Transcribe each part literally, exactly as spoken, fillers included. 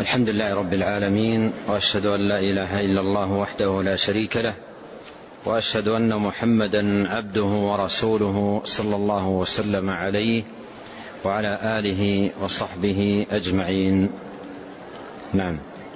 الحمد لله رب العالمين، وأشهد أن لا إله إلا الله وحده لا شريك له، وأشهد أن محمدا عبده ورسوله صلى الله وسلم عليه وعلى آله وصحبه أجمعين. نعم.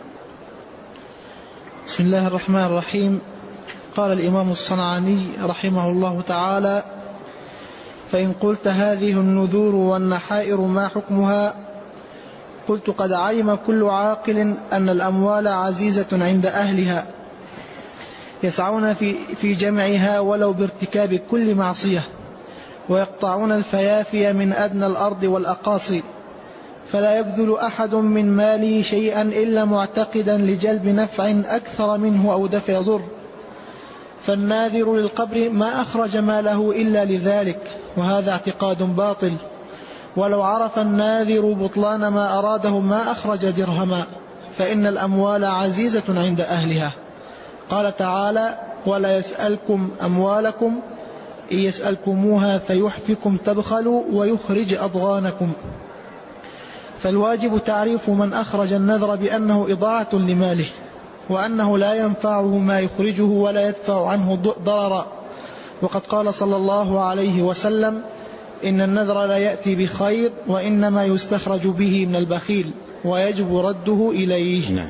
بسم الله الرحمن الرحيم. قال الإمام الصنعاني رحمه الله تعالى: فإن قلت هذه النذور والنحائر ما حكمها؟ قلت: قد علم كل عاقل أن الأموال عزيزة عند أهلها، يسعون في, في جمعها ولو بارتكاب كل معصية، ويقطعون الفيافي من أدنى الأرض والأقاصي، فلا يبذل أحد من ماله شيئا إلا معتقدا لجلب نفع أكثر منه أو دفع ضر. فالناذر للقبر ما أخرج ماله إلا لذلك، وهذا اعتقاد باطل. ولو عرف الناذر بطلان ما أراده ما أخرج درهما، فإن الأموال عزيزة عند أهلها. قال تعالى: ولا يسألكم أموالكم إن يسألكموها فيحفكم تبخلوا ويخرج أضغانكم. فالواجب تعريف من أخرج النذر بأنه إضاعة لماله، وأنه لا ينفعه ما يخرجه ولا يدفع عنه ضررا. وقد قال صلى الله عليه وسلم: إن النذر لا يأتي بخير، وإنما يستخرج به من البخيل، ويجب رده إليه. نعم.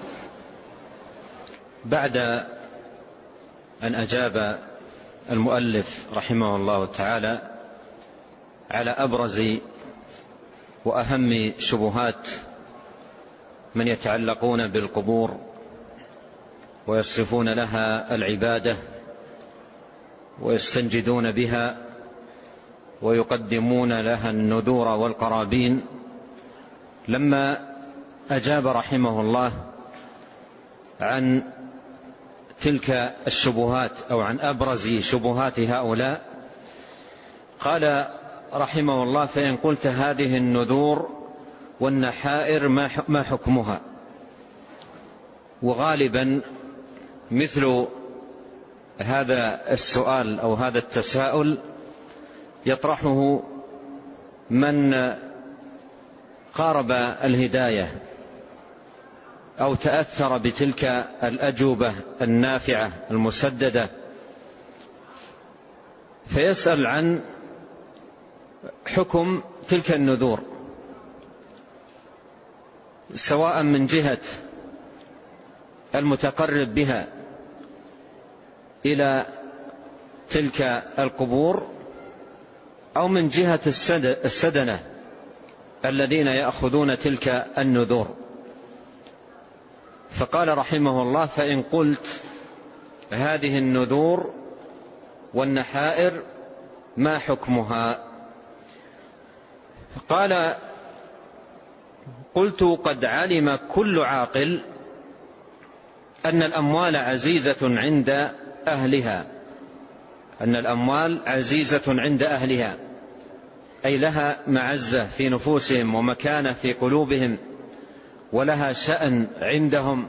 بعد أن أجاب المؤلف رحمه الله تعالى على أبرز وأهم شبهات من يتعلقون بالقبور ويصرفون لها العبادة ويستنجدون بها ويقدمون لها النذور والقرابين، لما أجاب رحمه الله عن تلك الشبهات أو عن أبرز شبهات هؤلاء، قال رحمه الله: فإن قلت هذه النذور والنحائر ما حكمها؟ وغالبا مثل هذا السؤال أو هذا التساؤل يطرحه من قارب الهداية أو تأثر بتلك الأجوبة النافعة المسددة، فيسأل عن حكم تلك النذور، سواء من جهة المتقرب بها إلى تلك القبور أو من جهة السدنة الذين يأخذون تلك النذور. فقال رحمه الله: فإن قلت هذه النذور والنحائر ما حكمها؟ قال: قلت: قد علم كل عاقل أن الأموال عزيزة عند أهلها، أن الأموال عزيزة عند أهلها، أي لها معزة في نفوسهم ومكانة في قلوبهم ولها شأن عندهم،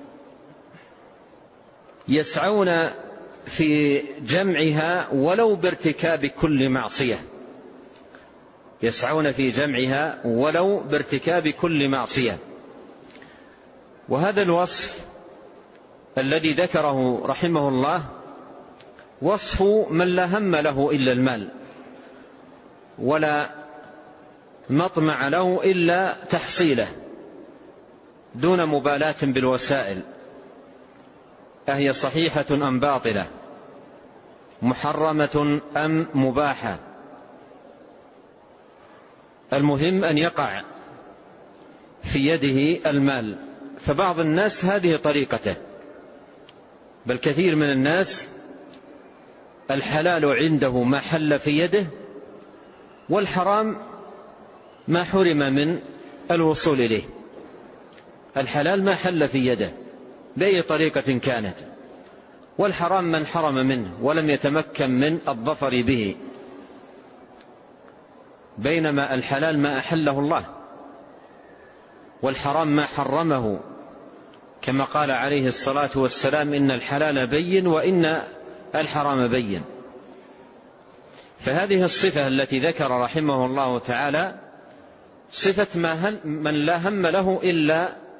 يسعون في جمعها ولو بارتكاب كل معصية، يسعون في جمعها ولو بارتكاب كل معصية. وهذا الوصف الذي ذكره رحمه الله وصف من لا هم له إلا المال، ولا مطمع له إلا تحصيله، دون مبالاة بالوسائل، أهي صحيحة أم باطلة، محرمة أم مباحة، المهم أن يقع في يده المال. فبعض الناس هذه طريقته، بل كثير من الناس الحلال عنده ما حل في يده، والحرام ما حرم من الوصول إليه. الحلال ما حل في يده بأي طريقة كانت، والحرام من حرم منه ولم يتمكن من الظفر به، بينما الحلال ما أحله الله، والحرام ما حرمه، كما قال عليه الصلاة والسلام: إن الحلال بين وإن الحرام بين. فهذه الصفة التي ذكر رحمه الله تعالى صفة من لا هم له إلا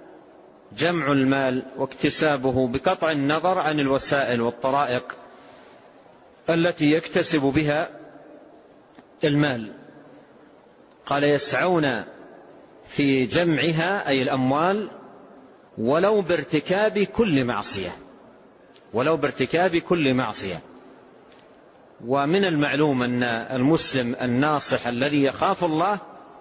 جمع المال واكتسابه بقطع النظر عن الوسائل والطرائق التي يكتسب بها المال. قال يسعون في جمعها أي الأموال ولو بارتكاب كل معصية، ولو بارتكاب كل معصية. ومن المعلوم أن المسلم الناصح الذي يخاف الله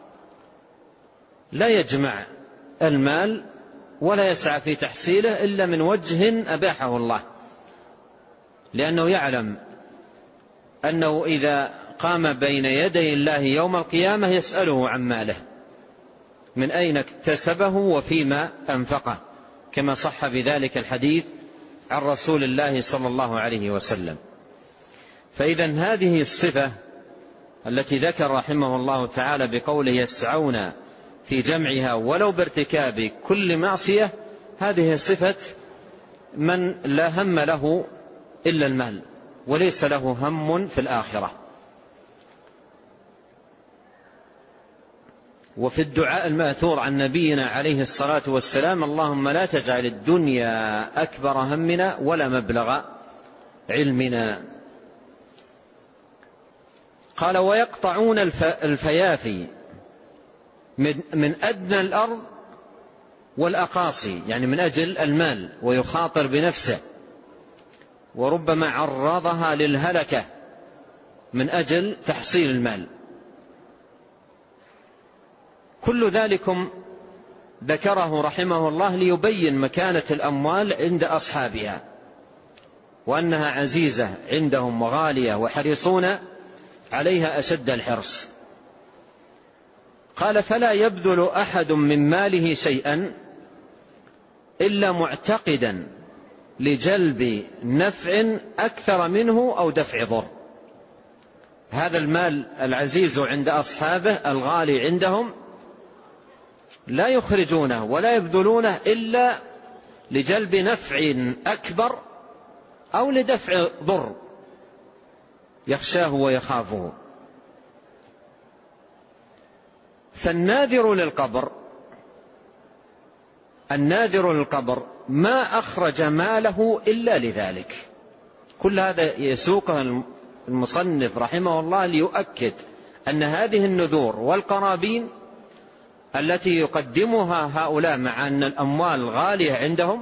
لا يجمع المال ولا يسعى في تحصيله إلا من وجه أباحه الله، لأنه يعلم أنه إذا قام بين يدي الله يوم القيامة يسأله عن ماله من أين اكتسبه وفيما أنفقه، كما صح بذلك الحديث عن رسول الله صلى الله عليه وسلم. فإذا هذه الصفة التي ذكر رحمه الله تعالى بقوله يسعون في جمعها ولو بارتكاب كل معصية، هذه صفة من لا هم له إلا المال وليس له هم في الآخرة. وفي الدعاء المأثور عن نبينا عليه الصلاة والسلام اللهم لا تجعل الدنيا أكبر همنا ولا مبلغ علمنا. قال ويقطعون الفيافي من أدنى الأرض والأقاصي، يعني من أجل المال، ويخاطر بنفسه وربما عرضها للهلكة من أجل تحصيل المال. كل ذلكم ذكره رحمه الله ليبين مكانة الأموال عند أصحابها، وأنها عزيزة عندهم وغالية وحريصون عليها أشد الحرص. قال فلا يبذل أحد من ماله شيئا إلا معتقدا لجلب نفع أكثر منه أو دفع ضر. هذا المال العزيز عند أصحابه الغالي عندهم لا يخرجونه ولا يبذلونه إلا لجلب نفع أكبر أو لدفع ضر يخشاه ويخافه. فالناذر للقبر الناذر للقبر ما أخرج ماله إلا لذلك. كل هذا يسوقه المصنف رحمه الله ليؤكد أن هذه النذور والقرابين التي يقدمها هؤلاء مع أن الأموال غالية عندهم،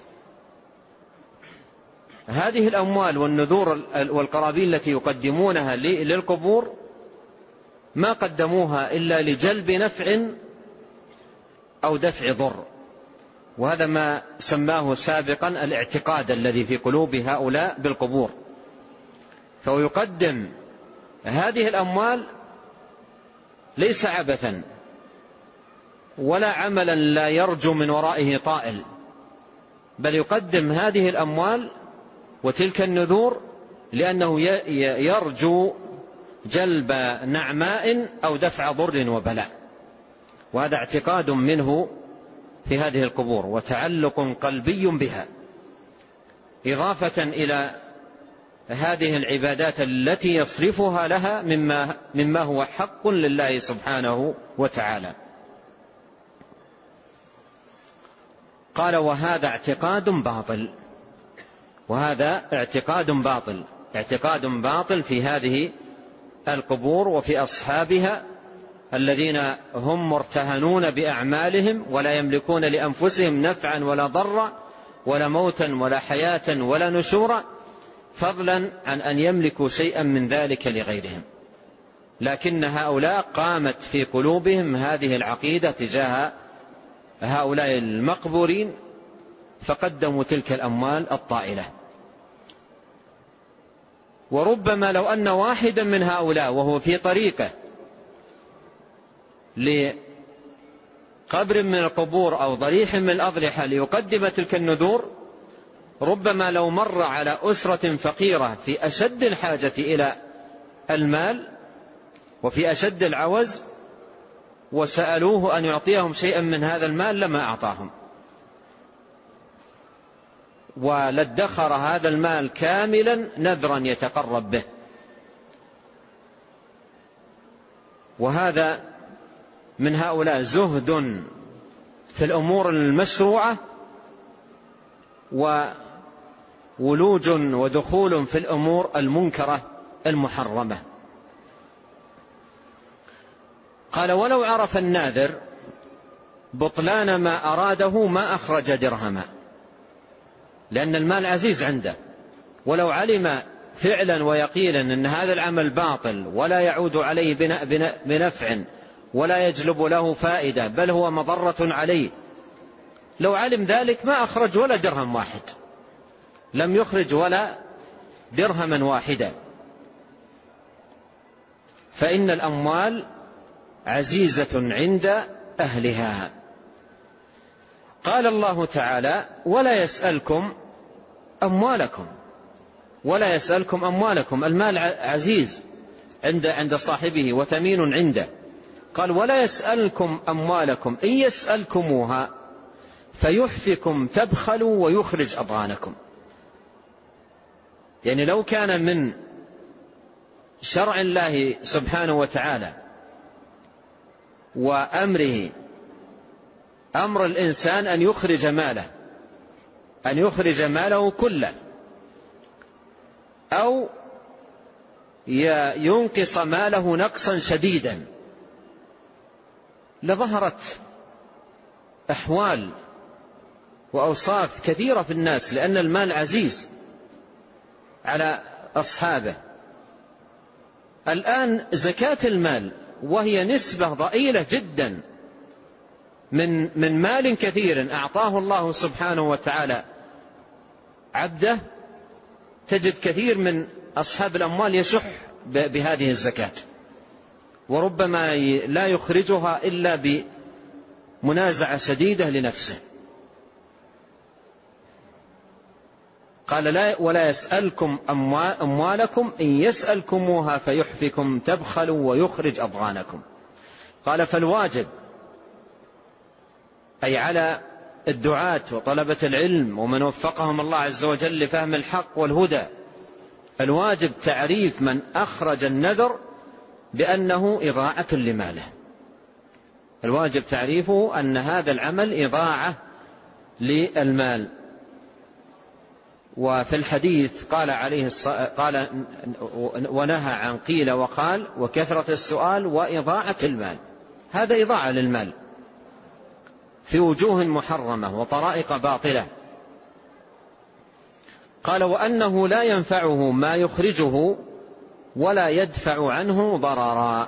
هذه الأموال والنذور والقرابين التي يقدمونها للقبور ما قدموها إلا لجلب نفع أو دفع ضر. وهذا ما سماه سابقا الاعتقاد الذي في قلوب هؤلاء بالقبور. فهو يقدم هذه الأموال ليس عبثا ولا عملا لا يرجو من ورائه طائل، بل يقدم هذه الأموال وتلك النذور لأنه يرجو جلب نعماء أو دفع ضر وبلاء. وهذا اعتقاد منه في هذه القبور وتعلق قلبي بها، إضافة إلى هذه العبادات التي يصرفها لها مما, مما هو حق لله سبحانه وتعالى. قال وهذا اعتقاد باطل، وهذا اعتقاد باطل اعتقاد باطل في هذه القبور وفي أصحابها الذين هم مرتهنون بأعمالهم ولا يملكون لأنفسهم نفعا ولا ضرا ولا موتا ولا حياة ولا نشورا، فضلا عن أن يملكوا شيئا من ذلك لغيرهم. لكن هؤلاء قامت في قلوبهم هذه العقيدة تجاه هؤلاء المقبورين فقدموا تلك الأموال الطائلة. وربما لو أن واحدا من هؤلاء وهو في طريقه لقبر من القبور أو ضريح من الأضرحة ليقدم تلك النذور، ربما لو مر على أسرة فقيرة في أشد الحاجة إلى المال وفي أشد العوز وسألوه أن يعطيهم شيئا من هذا المال لما أعطاهم، ولادخر هذا المال كاملا نذرا يتقرب به. وهذا من هؤلاء زهد في الأمور المشروعة وولوج ودخول في الأمور المنكرة المحرمة. قال ولو عرف الناذر بطلان ما أراده ما أخرج درهما، لأن المال عزيز عنده، ولو علم فعلا ويقينا أن هذا العمل باطل ولا يعود عليه بنفع ولا يجلب له فائدة بل هو مضرة عليه، لو علم ذلك ما أخرج ولا درهم واحد، لم يخرج ولا درهما واحدا. فإن الأموال عزيزة عند أهلها. قال الله تعالى ولا يسألكم أموالكم، ولا يسألكم أموالكم، المال عزيز عند عند صاحبه وثمين عنده. قال ولا يسألكم أموالكم إن يسألكموها فيحفكم تبخلوا ويخرج أضغانكم. يعني لو كان من شرع الله سبحانه وتعالى وأمره أمر الإنسان أن يخرج ماله أن يخرج ماله كله أو ينقص ماله نقصا شديدا، لظهرت أحوال وأوصاف كثيرة في الناس، لأن المال عزيز على أصحابه. الآن زكاة المال وهي نسبة ضئيلة جدا من من مال كثير أعطاه الله سبحانه وتعالى عبده، تجد كثير من أصحاب الأموال يشح بهذه الزكاة، وربما لا يخرجها إلا بمنازعة شديدة لنفسه. قال لا ولا يسألكم أموالكم إن يسألكموها فيحفكم تبخلوا ويخرج أضغانكم. قال فالواجب أي على الدعاة وطلبة العلم ومن وفقهم الله عز وجل لفهم الحق والهدى، الواجب تعريف من أخرج النذر بأنه إضاعة لماله. الواجب تعريفه أن هذا العمل إضاعة للمال. وفي الحديث قال عليه الصلاة قال ونهى عن قيل وقال وكثرة السؤال وإضاعة المال، هذا إضاعة للمال في وجوه محرمة وطرائق باطلة. قال وأنه لا ينفعه ما يخرجه ولا يدفع عنه ضررا،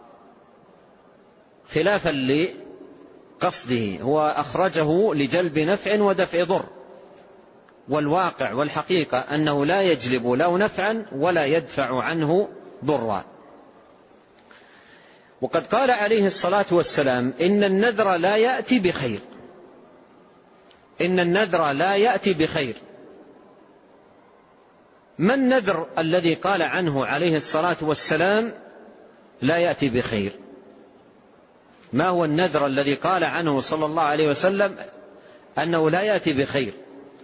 خلافا لقصده، هو أخرجه لجلب نفع ودفع ضر، والواقع والحقيقة أنه لا يجلب له نفعا ولا يدفع عنه ضرا. وقد قال عليه الصلاة والسلام إن النذر لا يأتي بخير، إن النذر لا يأتي بخير. ما النذر الذي قال عنه عليه الصلاة والسلام لا يأتي بخير؟ ما هو النذر الذي قال عنه صلى الله عليه وسلم أنه لا يأتي بخير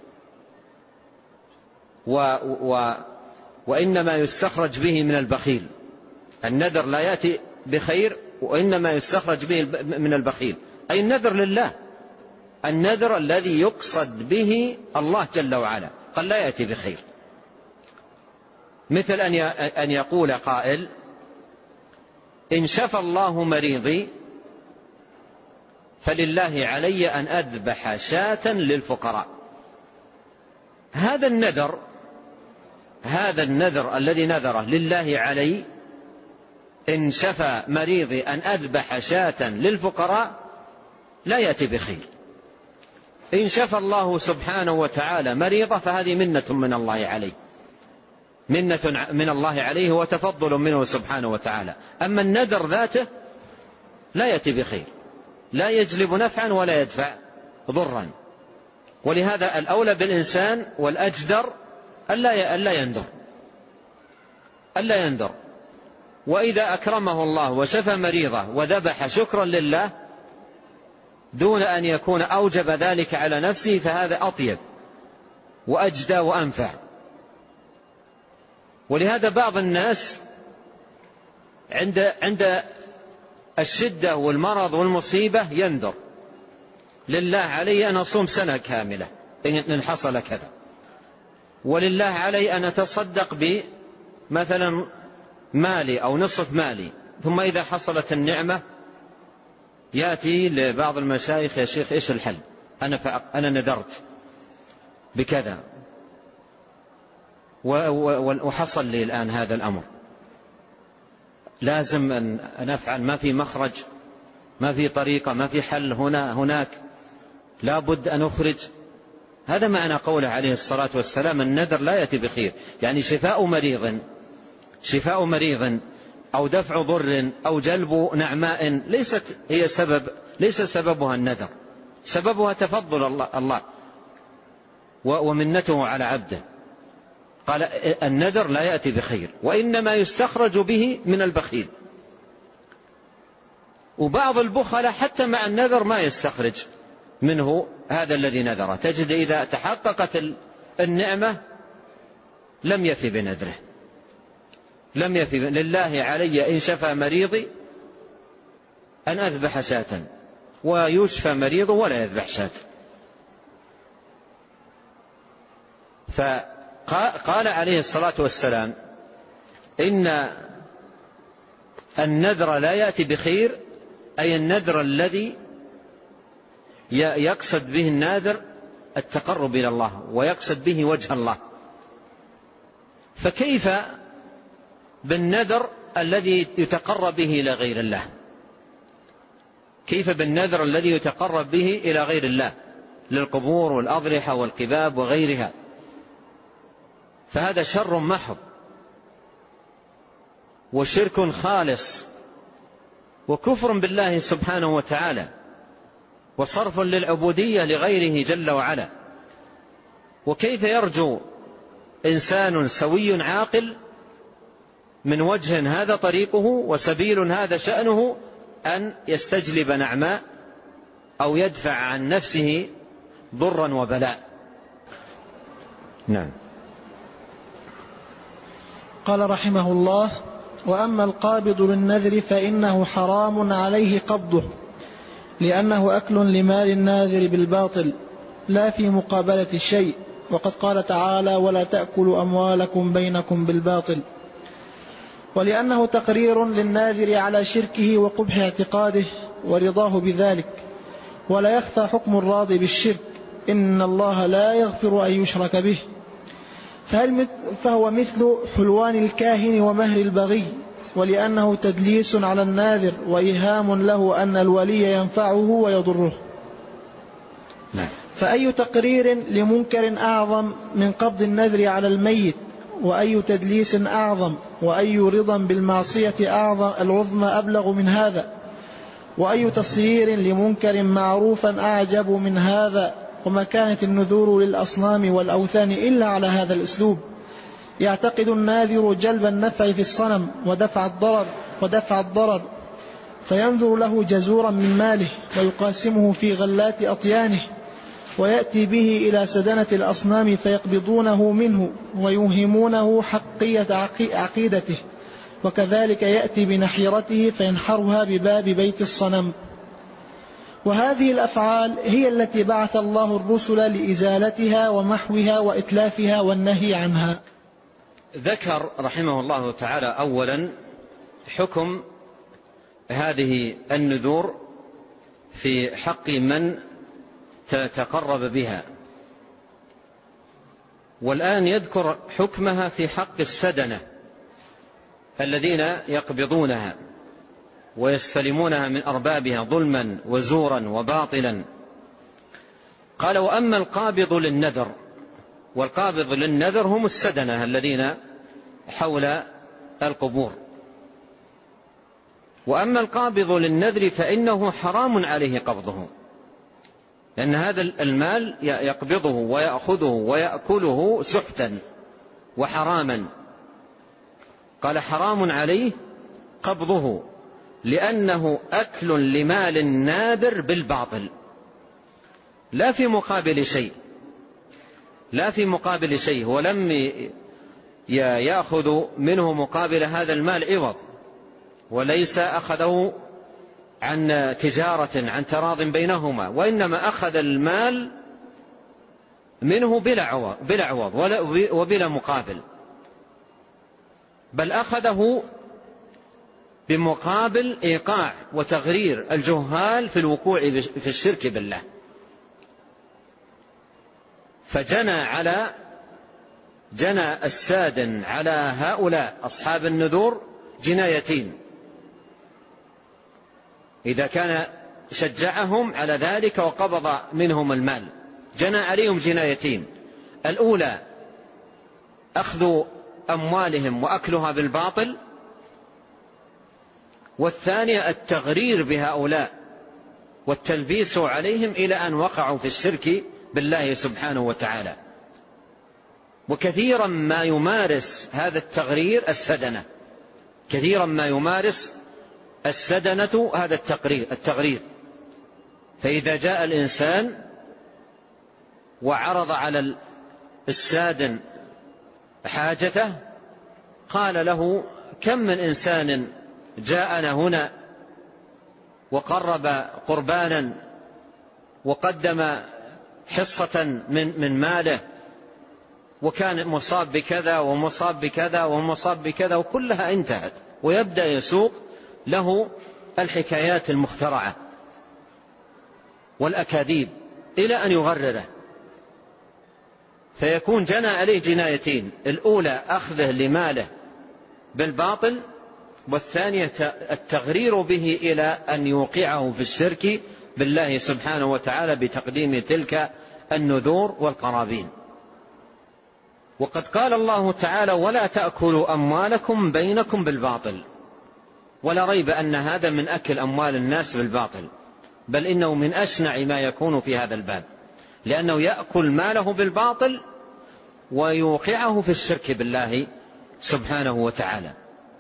و و وإنما يستخرج به من البخيل؟ النذر لا يأتي بخير وإنما يستخرج به من البخيل، أي النذر لله، النذر الذي يقصد به الله جل وعلا، قال لا يأتي بخير. مثل أن يقول قائل إن شفى الله مريضي فلله علي أن أذبح شاة للفقراء. هذا النذر هذا النذر الذي نذره لله علي إن شفى مريضي أن أذبح شاة للفقراء لا يأتي بخير. إن شفى الله سبحانه وتعالى مريضة فهذه منة من الله عليه، منة من الله عليه وتفضل منه سبحانه وتعالى. أما النذر ذاته لا يأتي بخير، لا يجلب نفعا ولا يدفع ضرا. ولهذا الأولى بالإنسان والأجدر ألا ينذر ألا ينذر وإذا أكرمه الله وشفى مريضه وذبح شكرا لله دون أن يكون أوجب ذلك على نفسه فهذا أطيب وأجدى وأنفع. ولهذا بعض الناس عند عند الشدة والمرض والمصيبة ينذر لله علي أن أصوم سنة كاملة إن حصل كذا، ولله علي أن أتصدق بمثلا مالي أو نصف مالي، ثم إذا حصلت النعمة يأتي لبعض المشايخ: يا شيخ إيش الحل؟ أنا, أنا ندرت بكذا وحصل لي الآن هذا الأمر، لازم أن أفعل، ما في مخرج، ما في طريقة، ما في حل هنا هناك، لا بد أن أخرج. هذا معنى قوله عليه الصلاة والسلام: النذر لا يأتي بخير. يعني شفاء مريض شفاء مريض أو دفع ضر أو جلب نعماء ليست هي سبب، ليس سببها النذر، سببها تفضل الله, الله ومنته على عبده. قال: النذر لا يأتي بخير، وإنما يستخرج به من البخيل. وبعض البخلاء حتى مع النذر ما يستخرج منه هذا الذي نذره، تجد إذا تحققت النعمة لم يفي بنذره، لم يفي. لله علي إن شفى مريضي أن أذبح شاة، ويشفى مريض ولا يذبح شاة. فقال عليه الصلاة والسلام: إن النذر لا يأتي بخير، أي النذر الذي يقصد به الناذر التقرب إلى الله ويقصد به وجه الله. فكيف بالنذر الذي يتقرب به إلى غير الله؟ كيف بالنذر الذي يتقرب به إلى غير الله للقبور والأضرحة والقباب وغيرها؟ فهذا شر محض وشرك خالص وكفر بالله سبحانه وتعالى وصرف للعبودية لغيره جل وعلا. وكيف يرجو إنسان سوي عاقل من وجه هذا طريقه وسبيل هذا شأنه أن يستجلب نعماء أو يدفع عن نفسه ضرا وبلاء؟ نعم. قال رحمه الله: وأما القابض للنذر فإنه حرام عليه قبضه، لأنه أكل لمال الناذر بالباطل لا في مقابلة الشيء، وقد قال تعالى: ولا تأكلوا أموالكم بينكم بالباطل. ولأنه تقرير للناذر على شركه وقبح اعتقاده ورضاه بذلك، ولا يخفى حكم الراضي بالشرك، إن الله لا يغفر أن يشرك به. فهل فهو مثل حلوان الكاهن ومهر البغي، ولأنه تدليس على الناذر وإيهام له أن الولي ينفعه ويضره. فأي تقرير لمنكر أعظم من قبض النذر على الميت، وأي تدليس أعظم، وأي رضا بالمعصية أعظم العظمى أبلغ من هذا، وأي تصيير لمنكر معروفا أعجب من هذا. وما كانت النذور للأصنام والأوثان إلا على هذا الأسلوب، يعتقد الناذر جلب النفع في الصنم ودفع الضرر ودفع الضرر فينذر له جزورا من ماله ويقاسمه في غلات أطيانه، ويأتي به إلى سدنة الأصنام فيقبضونه منه ويوهمونه حقية عقيدته، وكذلك يأتي بنحيرته فينحرها بباب بيت الصنم. وهذه الأفعال هي التي بعث الله الرسل لإزالتها ومحوها وإتلافها والنهي عنها. ذكر رحمه الله تعالى أولا حكم هذه النذور في حق من تتقرب بها، والآن يذكر حكمها في حق السدنة الذين يقبضونها ويستلمونها من أربابها ظلما وزورا وباطلا. قال: وأما القابض للنذر، والقابض للنذر هم السدنة الذين حول القبور. وأما القابض للنذر فإنه حرام عليه قبضه، لأن هذا المال يقبضه ويأخذه ويأكله سحتا وحراما. قال: حرام عليه قبضه لأنه أكل لمال الناذر بالباطل لا في مقابل شيء، لا في مقابل شيء، ولم يأخذ منه مقابل هذا المال عوض، وليس أخذه عن تجارة عن تراض بينهما، وإنما أخذ المال منه بلا عوض, بلا عوض وبلا مقابل، بل أخذه بمقابل إيقاع وتغرير الجهال في الوقوع في الشرك بالله، فجنى على جنى السادن على هؤلاء أصحاب النذور جنايتين إذا كان شجعهم على ذلك وقبض منهم المال، جنى عليهم جنايتين: الأولى أخذ أموالهم وأكلها بالباطل، والثانية التغرير بهؤلاء والتلبيس عليهم إلى أن وقعوا في الشرك بالله سبحانه وتعالى. وكثيرا ما يمارس هذا التغرير السدنة، كثيرا ما يمارس السدنة هذا التغرير التغرير فإذا جاء الإنسان وعرض على السادن حاجته قال له: كم من إنسان جاءنا هنا وقرب قربانا وقدم حصة من, من ماله وكان مصاب بكذا ومصاب بكذا ومصاب بكذا، وكلها انتهت، ويبدأ يسوق له الحكايات المخترعة والأكاذيب إلى أن يغرره، فيكون جنى عليه جنايتين: الأولى أخذه لماله بالباطل، والثانية التغرير به إلى أن يوقعه في الشرك بالله سبحانه وتعالى بتقديم تلك النذور والقرابين. وقد قال الله تعالى: ولا تأكلوا أموالكم بينكم بالباطل. ولا ريب أن هذا من أكل أموال الناس بالباطل، بل إنه من أشنع ما يكون في هذا الباب، لأنه يأكل ماله بالباطل ويوقعه في الشرك بالله سبحانه وتعالى.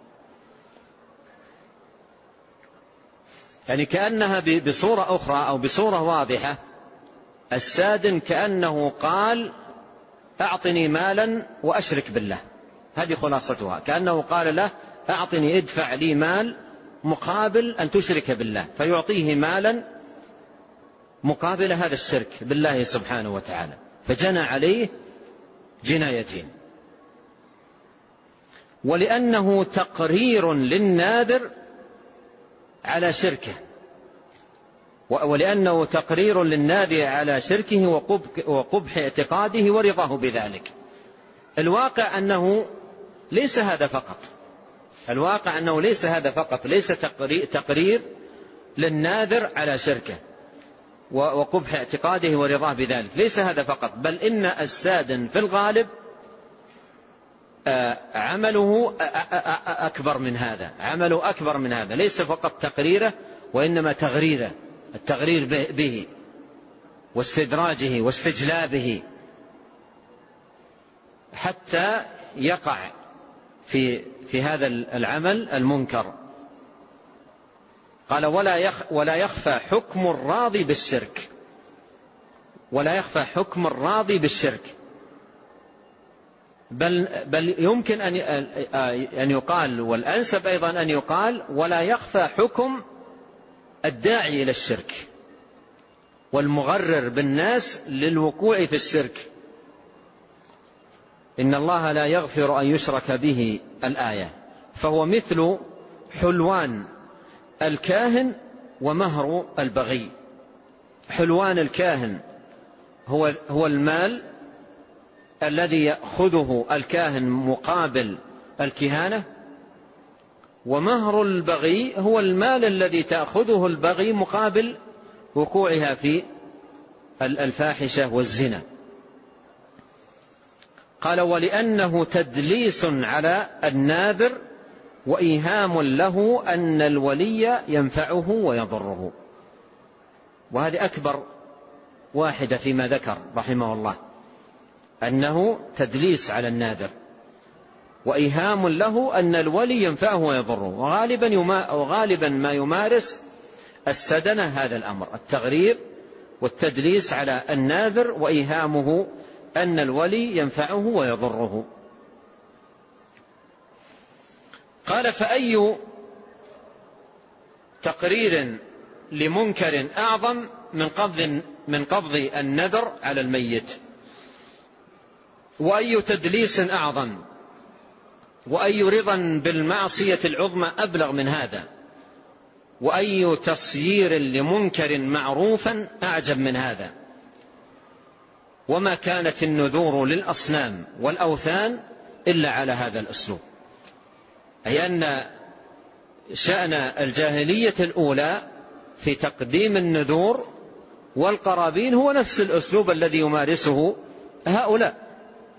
يعني كأنها بصورة أخرى أو بصورة واضحة السادن كأنه قال: أعطني مالا وأشرك بالله. هذه خلاصتها، كأنه قال له: أعطني ادفع لي مال مقابل أن تشرك بالله، فيعطيه مالا مقابل هذا الشرك بالله سبحانه وتعالى، فجنى عليه جنايتين. ولأنه تقرير للناذر على شركه، ولأنه تقرير للناذر على شركه وقبح اعتقاده ورضاه بذلك. الواقع أنه ليس هذا فقط، الواقع أنه ليس هذا فقط، ليس تقرير للناذر على شركه وقبح اعتقاده ورضاه بذلك، ليس هذا فقط، بل إن السادن في الغالب عمله أكبر من هذا، عمله أكبر من هذا، ليس فقط تقريره وإنما تغريره، التغرير به واستدراجه واستجلابه حتى يقع في في هذا العمل المنكر. قال: ولا ولا يخفى حكم الراضي بالشرك، ولا يخفى حكم الراضي بالشرك، بل بل يمكن أن أن يقال، والأنسب أيضا أن يقال: ولا يخفى حكم الداعي إلى الشرك والمغرر بالناس للوقوع في الشرك. إن الله لا يغفر أن يشرك به، الآية، فهو مثل حلوان الكاهن ومهر البغي. حلوان الكاهن هو هو المال الذي يأخذه الكاهن مقابل الكهانة، ومهر البغي هو المال الذي تأخذه البغي مقابل وقوعها في الفاحشة والزنا. قال: ولأنه تدليس على الناذر وإيهام له أن الولي ينفعه ويضره. وهذه أكبر واحدة فيما ذكر رحمه الله، أنه تدليس على الناذر وإيهام له أن الولي ينفعه ويضره. وغالبا, وغالبا ما يمارس السدنة هذا الأمر، التغرير والتدليس على الناذر وإيهامه أن الولي ينفعه ويضره. قال: فأي تقرير لمنكر أعظم من قبض من قبض النذر على الميت. وأي تدليس أعظم، وأي رضا بالمعصية العظمى أبلغ من هذا، وأي تصيير لمنكر معروفا أعجب من هذا. وما كانت النذور للأصنام والأوثان إلا على هذا الأسلوب، أي أن شأن الجاهلية الأولى في تقديم النذور والقرابين هو نفس الأسلوب الذي يمارسه هؤلاء،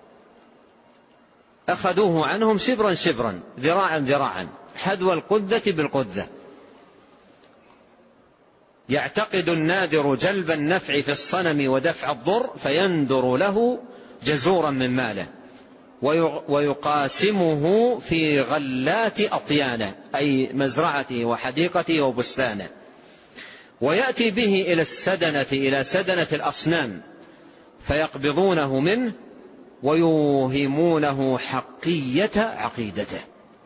أخذوه عنهم شبرا شبرا ذراعا ذراعا حذو القذة بالقذة. يعتقد الناذر جلب النفع في الصنم ودفع الضر فينذر له جزورا من ماله ويقاسمه في غلات أطيانه، أي مزرعته وحديقته وبستانه، ويأتي به إلى السدنة إلى سدنة الأصنام فيقبضونه منه ويوهمونه حقية عقيدته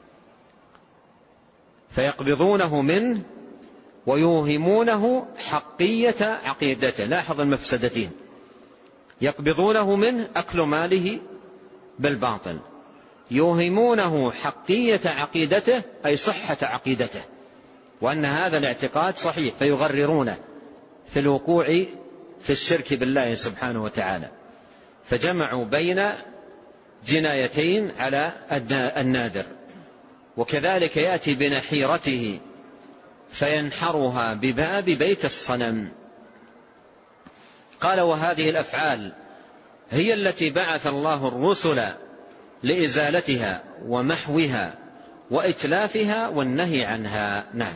فيقبضونه منه ويوهمونه حقية عقيدته. لاحظ المفسدتين، يقبضونه منه أكل ماله بالباطل، يوهمونه حقية عقيدته أي صحة عقيدته وأن هذا الاعتقاد صحيح، فيغررونه في الوقوع في الشرك بالله سبحانه وتعالى. فجمعوا بين جنايتين على الناذر. وكذلك يأتي بنحيرته فينحرها بباب بيت الصنم. قال وهذه الأفعال هي التي بعث الله الرسل لإزالتها ومحوها وإتلافها والنهي عنها. نعم.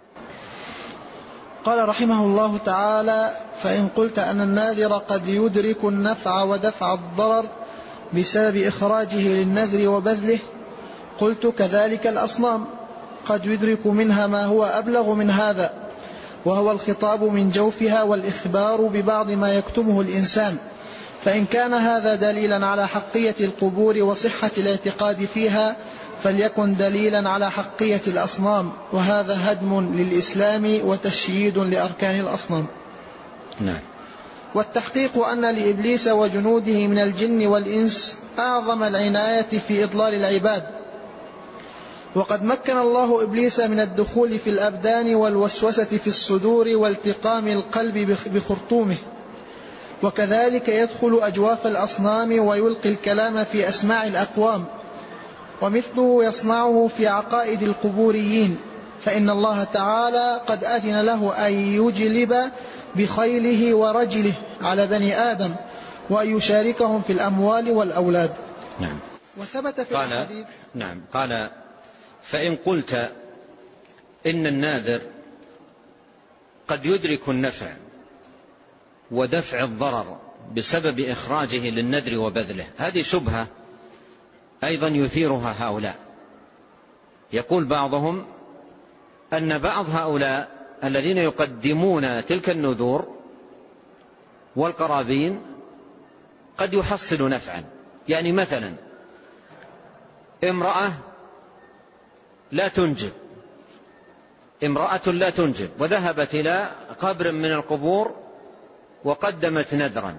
قال رحمه الله تعالى: فإن قلت أن الناذر قد يدرك النفع ودفع الضرر بسبب إخراجه للنذر وبذله، قلت كذلك الأصنام قد يدرك منها ما هو أبلغ من هذا، وهو الخطاب من جوفها والإخبار ببعض ما يكتمه الإنسان. فإن كان هذا دليلا على حقية القبور وصحة الاعتقاد فيها فليكن دليلا على حقية الأصنام، وهذا هدم للإسلام وتشييد لأركان الأصنام. نعم. والتحقيق أن لإبليس وجنوده من الجن والإنس أعظم العناية في إضلال العباد، وقد مكن الله إبليس من الدخول في الأبدان والوسوسة في الصدور والتقام القلب بخرطومه، وكذلك يدخل أجواف الأصنام ويلقي الكلام في أسماع الأقوام، ومثله يصنعه في عقائد القبوريين، فإن الله تعالى قد أذن له أن يجلب بخيله ورجله على بني آدم وأن يشاركهم في الأموال والأولاد. نعم. وثبت في قال الحديث. نعم. قال فإن قلت إن الناذر قد يدرك النفع ودفع الضرر بسبب إخراجه للنذر وبذله، هذه شبهة أيضا يثيرها هؤلاء. يقول بعضهم أن بعض هؤلاء الذين يقدمون تلك النذور والقرابين قد يحصل نفعا. يعني مثلا امرأة لا تنجب امرأة لا تنجب وذهبت إلى قبر من القبور وقدمت نذرا،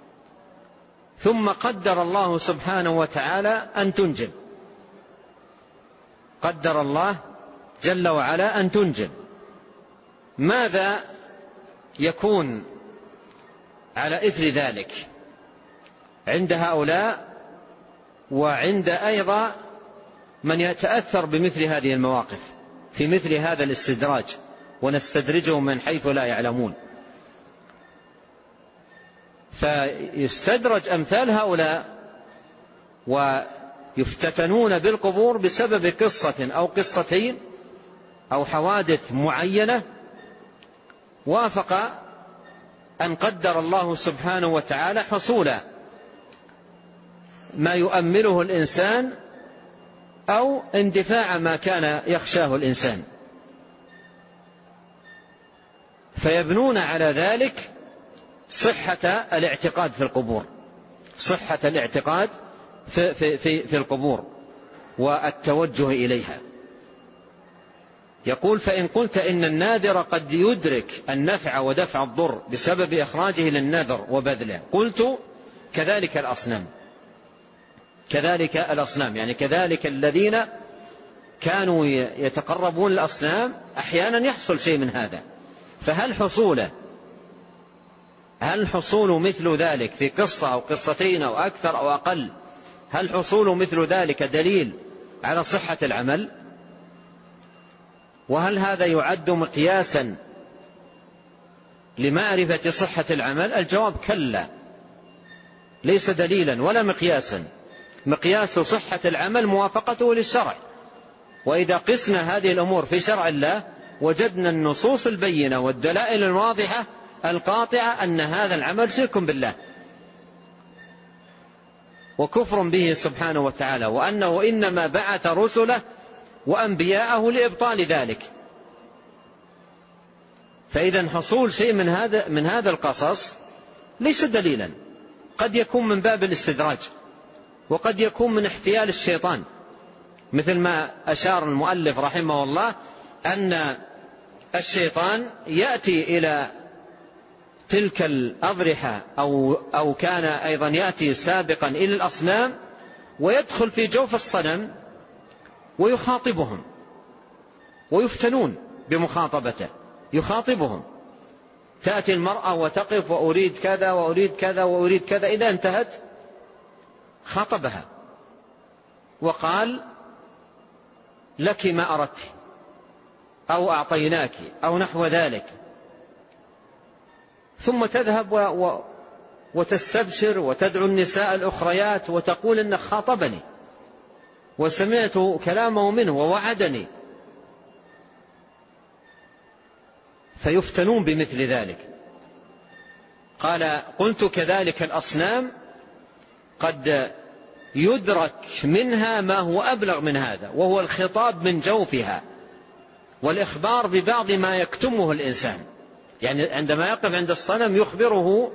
ثم قدر الله سبحانه وتعالى أن تنجب، قدر الله جل وعلا أن تنجب، ماذا يكون على إثر ذلك عند هؤلاء وعند أيضا من يتأثر بمثل هذه المواقف في مثل هذا الاستدراج، ونستدرجهم من حيث لا يعلمون. فيستدرج أمثال هؤلاء ويفتتنون بالقبور بسبب قصة أو قصتين أو حوادث معينة وافق أن قدر الله سبحانه وتعالى حصول ما يؤمله الإنسان أو اندفاع ما كان يخشاه الإنسان، فيبنون على ذلك صحة الاعتقاد في القبور، صحة الاعتقاد في, في, في, في القبور والتوجه إليها. يقول فإن قلت إن الناذر قد يدرك النفع ودفع الضر بسبب إخراجه للنذر وبذله، قلت كذلك الأصنام كذلك الأصنام، يعني كذلك الذين كانوا يتقربون الأصنام أحيانا يحصل شيء من هذا. فهل حصوله هل حصول مثل ذلك في قصة أو قصتين أو أكثر أو أقل، هل حصول مثل ذلك دليل على صحة العمل؟ وهل هذا يعد مقياسا لمعرفة صحة العمل؟ الجواب كلا، ليس دليلا ولا مقياسا. مقياس صحة العمل موافقته للشرع، وإذا قسنا هذه الأمور في شرع الله وجدنا النصوص البينة والدلائل الواضحة القاطعة أن هذا العمل شرك بالله وكفر به سبحانه وتعالى، وأنه إنما بعث رسله وأنبياءه لإبطال ذلك. فإذا حصول شيء من هذا من هذا القصص ليس دليلا، قد يكون من باب الاستدراج، وقد يكون من احتيال الشيطان، مثل ما أشار المؤلف رحمه الله أن الشيطان يأتي إلى تلك الأضرحة أو, أو كان أيضا يأتي سابقا إلى الأصنام ويدخل في جوف الصنم ويخاطبهم ويفتنون بمخاطبته، يخاطبهم. تأتي المرأة وتقف وأريد كذا وأريد كذا وأريد كذا، إذا انتهت خاطبها وقال لك ما أردت أو أعطيناك أو نحو ذلك، ثم تذهب و و وتستبشر وتدعو النساء الأخريات وتقول إنك خاطبني وسمعت كلامه منه ووعدني، فيفتنون بمثل ذلك. قال قلت كذلك الأصنام قد يدرك منها ما هو أبلغ من هذا، وهو الخطاب من جوفها والإخبار ببعض ما يكتمه الإنسان. يعني عندما يقف عند الصنم يخبره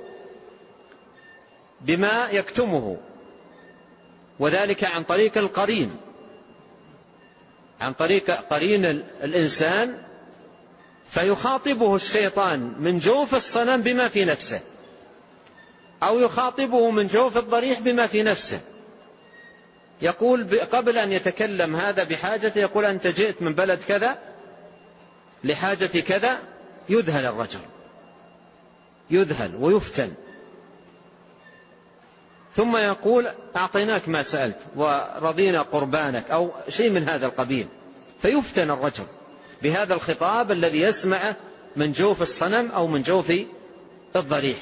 بما يكتمه، وذلك عن طريق القرين، عن طريق قرين الإنسان، فيخاطبه الشيطان من جوف الصنم بما في نفسه، أو يخاطبه من جوف الضريح بما في نفسه. يقول قبل أن يتكلم هذا بحاجته يقول أنت جئت من بلد كذا لحاجة كذا، يذهل الرجل، يذهل ويفتن، ثم يقول أعطيناك ما سألت ورضينا قربانك أو شيء من هذا القبيل، فيفتن الرجل بهذا الخطاب الذي يسمعه من جوف الصنم أو من جوف الضريح.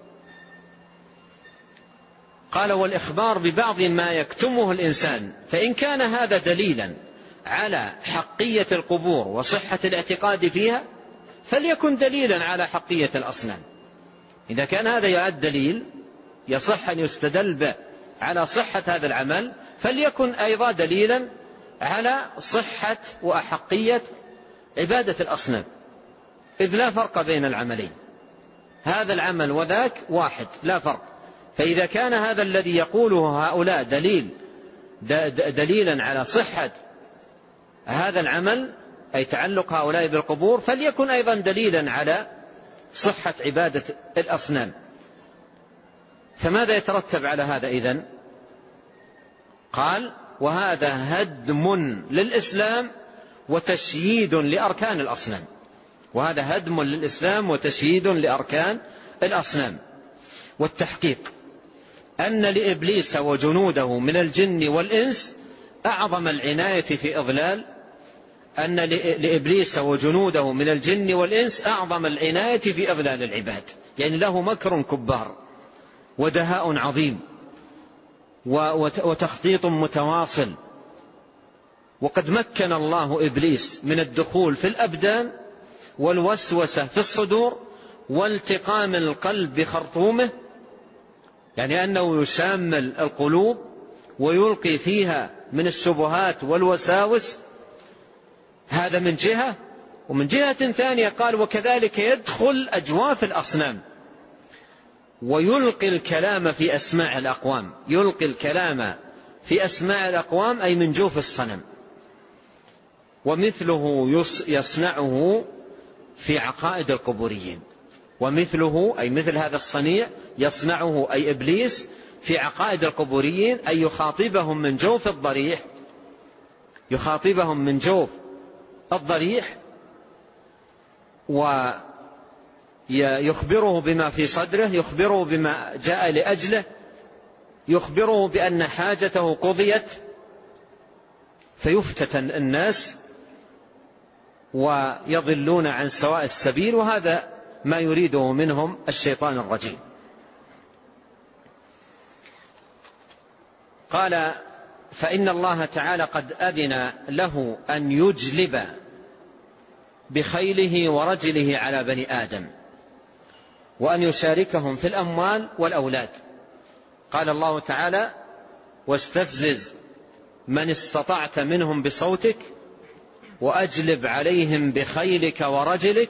قال والإخبار ببعض ما يكتمه الإنسان، فإن كان هذا دليلا على حقية القبور وصحة الاعتقاد فيها فليكن دليلا على حقية الأصنام. إذا كان هذا يعد دليل يصح أن يستدل به على صحة هذا العمل، فليكن أيضا دليلا على صحة وأحقية عبادة الأصنام، إذ لا فرق بين العملين، هذا العمل وذاك واحد لا فرق. فإذا كان هذا الذي يقوله هؤلاء دليل دليلا على صحة هذا العمل أي تعلق هؤلاء بالقبور، فليكن أيضا دليلا على صحة عبادة الأصنام. فماذا يترتب على هذا إذن؟ قال وهذا هدم للإسلام وتشييد لأركان الأصنام، وهذا هدم للإسلام وتشييد لأركان الأصنام. والتحقيق أن لإبليس وجنوده من الجن والإنس أعظم العناية في إضلال أن لإبليس وجنوده من الجن والإنس أعظم العناية في إضلال العباد، يعني له مكر كبار ودهاء عظيم وتخطيط متواصل. وقد مكن الله إبليس من الدخول في الأبدان والوسوسة في الصدور والتقام القلب بخرطومه، يعني أنه يشامل القلوب ويلقي فيها من الشبهات والوساوس، هذا من جهة. ومن جهة ثانية قال وكذلك يدخل أجواف الأصنام ويلقي الكلام في أسماع الأقوام، يلقي الكلام في أسماع الأقوام أي من جوف الصنم. ومثله يصنعه في عقائد القبوريين، ومثله أي مثل هذا الصنيع يصنعه أي إبليس في عقائد القبوريين أن يخاطبهم من جوف الضريح، يخاطبهم من جوف الضريح ويخبره بما في صدره، يخبره بما جاء لأجله، يخبره بأن حاجته قضيت، فيفتتن الناس ويضلون عن سواء السبيل، وهذا ما يريده منهم الشيطان الرجيم. قال: فإن الله تعالى قد أذن له أن يجلب بخيله ورجله على بني آدم، وأن يشاركهم في الأموال والأولاد. قال الله تعالى: واستفزز من استطعت منهم بصوتك وأجلب عليهم بخيلك ورجلك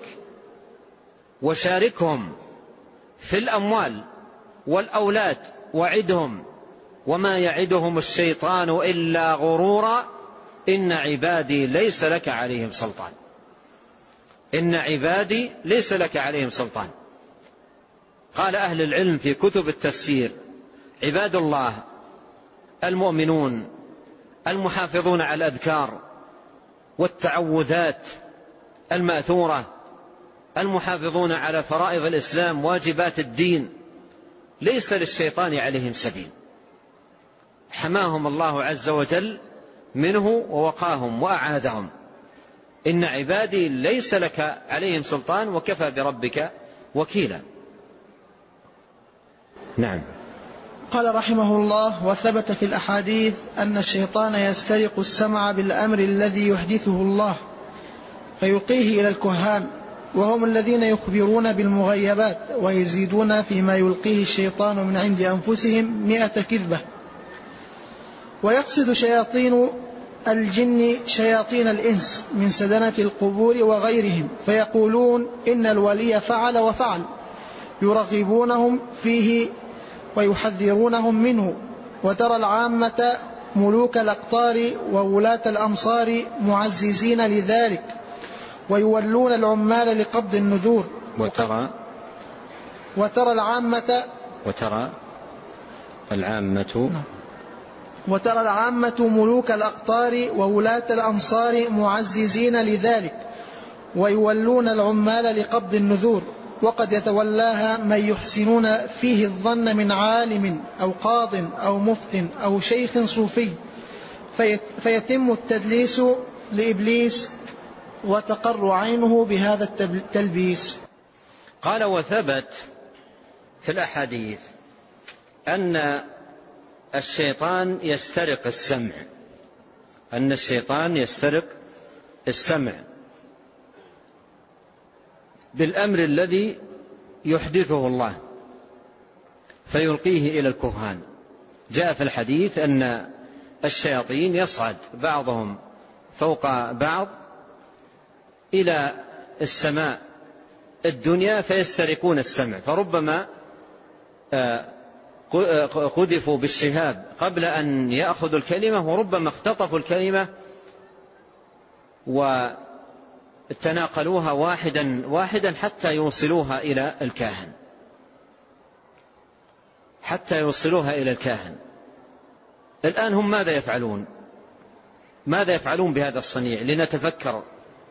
وشاركهم في الأموال والأولاد وعدهم وما يعدهم الشيطان إلا غرورا إن عبادي ليس لك عليهم سلطان. إن عبادي ليس لك عليهم سلطان. قال أهل العلم في كتب التفسير: عباد الله المؤمنون المحافظون على الأذكار والتعوذات المأثورة، المحافظون على فرائض الإسلام واجبات الدين، ليس للشيطان عليهم سبيل، حماهم الله عز وجل منه ووقاهم وأعادهم. إن عبادي ليس لك عليهم سلطان وكفى بربك وكيلا. نعم. قال رحمه الله: وثبت في الأحاديث أن الشيطان يسترق السمع بالأمر الذي يحدثه الله فيلقيه إلى الكهان، وهم الذين يخبرون بالمغيبات ويزيدون فيما يلقيه الشيطان من عند أنفسهم مئة كذبة. ويقصد شياطين الجن شياطين الإنس من سدنة القبور وغيرهم، فيقولون إن الولي فعل وفعل، يرغبونهم فيه ويحذرونهم منه. وترى العامة ملوك الأقطار وولاة الأمصار معززين لذلك، ويولون العمال لقبض النذور. وترى وترى العامة وترى العامة وترى العامة ملوك الأقطار وولاة الأمصار معززين لذلك، ويولون العمال لقبض النذور. وقد يتولاها من يحسنون فيه الظن من عالم أو قاض أو مفت أو شيخ صوفي، فيتم التدليس لإبليس وتقر عينه بهذا التلبيس. قال: وثبت في الأحاديث أن الشيطان يسترق السمع، أن الشيطان يسترق السمع بالأمر الذي يحدثه الله فيلقيه إلى الكهان. جاء في الحديث أن الشياطين يصعد بعضهم فوق بعض إلى السماء الدنيا فيسترقون السمع، فربما قذفوا بالشهاب قبل أن يأخذوا الكلمة، وربما اختطفوا الكلمة وتناقلوها واحدا واحدا حتى يوصلوها إلى الكاهن حتى يوصلوها إلى الكاهن. الآن هم ماذا يفعلون؟ ماذا يفعلون بهذا الصنيع؟ لنتفكر.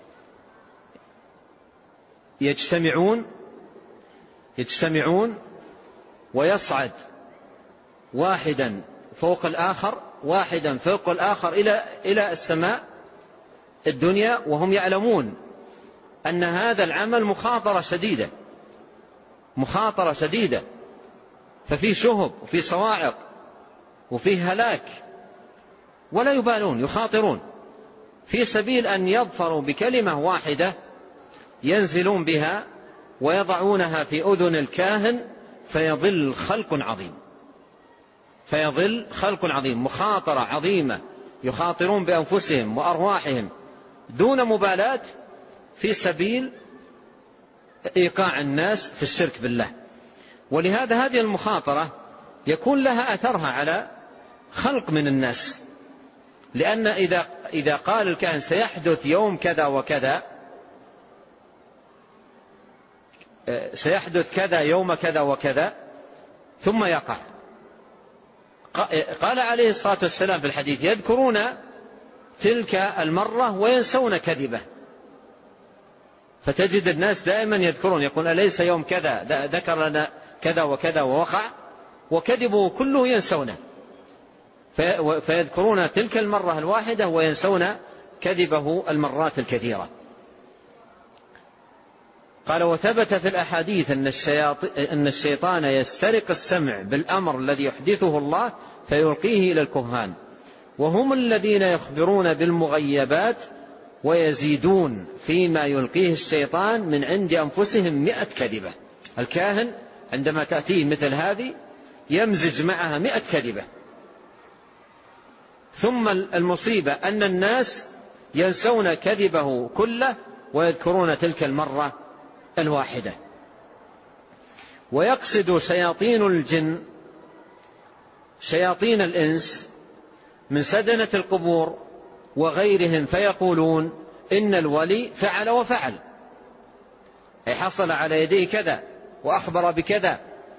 يجتمعون يجتمعون ويصعد واحدا فوق الآخر واحدا فوق الآخر إلى إلى السماء الدنيا، وهم يعلمون أن هذا العمل مخاطرة شديدة مخاطرة شديدة ففيه شهب وفيه صواعق وفيه هلاك، ولا يبالون، يخاطرون في سبيل أن يظفروا بكلمة واحدة ينزلون بها ويضعونها في أذن الكاهن فيضل خلق عظيم فيضل خلق عظيم مخاطرة عظيمة، يخاطرون بأنفسهم وأرواحهم دون مبالاة في سبيل إيقاع الناس في الشرك بالله. ولهذا هذه المخاطرة يكون لها أثرها على خلق من الناس، لأن إذا إذا قال الكاهن سيحدث يوم كذا وكذا، سيحدث كذا يوم كذا وكذا، ثم يقع قال عليه الصلاة والسلام في الحديث: يذكرون تلك المرة وينسون كذبة. فتجد الناس دائما يذكرون، يقول: أليس يوم كذا ذكر لنا كذا وكذا ووقع، وكذبوا كله ينسونه، فيذكرون تلك المرة الواحدة وينسون كذبه المرات الكثيرة. قال: وثبت في الأحاديث أن الشيطان يسترق السمع بالأمر الذي يحدثه الله فيلقيه إلى الكهان، وهم الذين يخبرون بالمغيبات ويزيدون فيما يلقيه الشيطان من عند أنفسهم مئة كذبة. الكاهن عندما تأتيه مثل هذه يمزج معها مئة كذبة. ثم المصيبة أن الناس ينسون كذبه كله ويذكرون تلك المرة الواحدة. ويقصد شياطين الجن شياطين الإنس من سدنة القبور وغيرهم فيقولون: إن الولي فعل وفعل، أي حصل على يديه كذا وأخبر بكذا،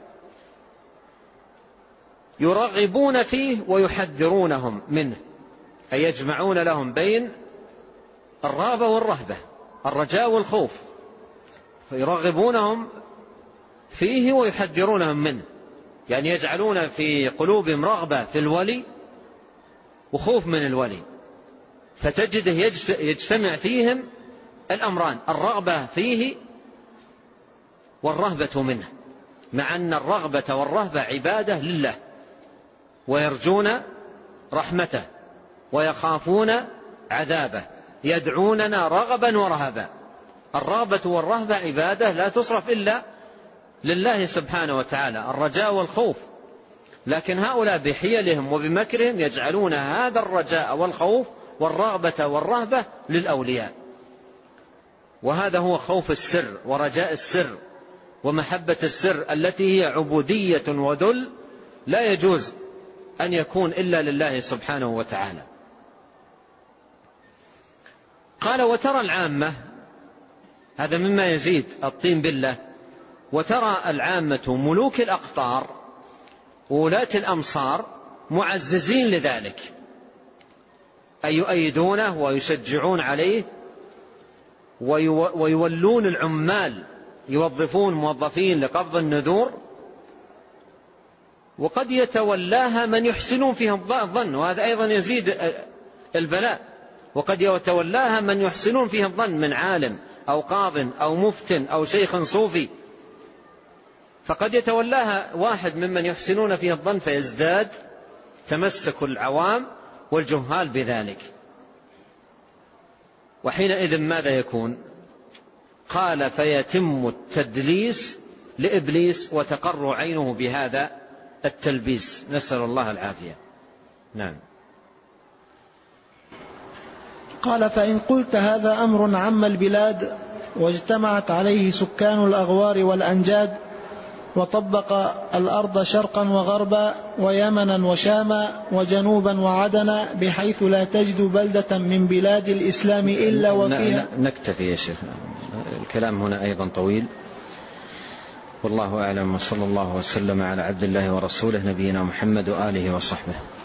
يرغبون فيه ويحذرونهم منه، أي يجمعون لهم بين الرغبة والرهبة، الرجاء والخوف، فيرغبونهم فيه ويحذرونهم منه، يعني يجعلون في قلوبهم رغبة في الولي وخوف من الولي، فتجده يجتمع فيهم الأمران: الرغبة فيه والرهبة منه، مع أن الرغبة والرهبة عبادة لله، ويرجون رحمته ويخافون عذابه، يدعوننا رغبا ورهبا. الرغبة والرهبة عبادة لا تصرف إلا لله سبحانه وتعالى، الرجاء والخوف. لكن هؤلاء بحيلهم وبمكرهم يجعلون هذا الرجاء والخوف والرغبة والرهبة للأولياء، وهذا هو خوف السر ورجاء السر ومحبة السر التي هي عبودية وذل لا يجوز أن يكون إلا لله سبحانه وتعالى. قال: وترى العامة، هذا مما يزيد الطين بالله، وترى العامة ملوك الأقطار وولاة الأمصار معززين لذلك، أي يؤيدونه ويشجعون عليه ويولون العمال، يوظفون موظفين لقبض النذور، وقد يتولاها من يحسنون فيها الظن، وهذا أيضا يزيد البلاء. وقد يتولاها من يحسنون فيها الظن من عالم أو قاض أو مفتن أو شيخ صوفي، فقد يتولاها واحد ممن يحسنون فيها الظن فيزداد تمسك العوام والجهال بذلك. وحينئذ ماذا يكون؟ قال: فيتم التدليس لإبليس وتقر عينه بهذا التلبيس، نسأل الله العافية. نعم. قال: فإن قلت هذا أمر عم البلاد واجتمعت عليه سكان الأغوار والأنجاد، وطبق الأرض شرقا وغربا ويمنا وشاما وجنوبا وعدنا، بحيث لا تجد بلدة من بلاد الإسلام إلا وفيها. نكتفي يا شيخ، الكلام هنا أيضا طويل، والله أعلم، وصلى الله وسلم على عبد الله ورسوله نبينا محمد وآله وصحبه.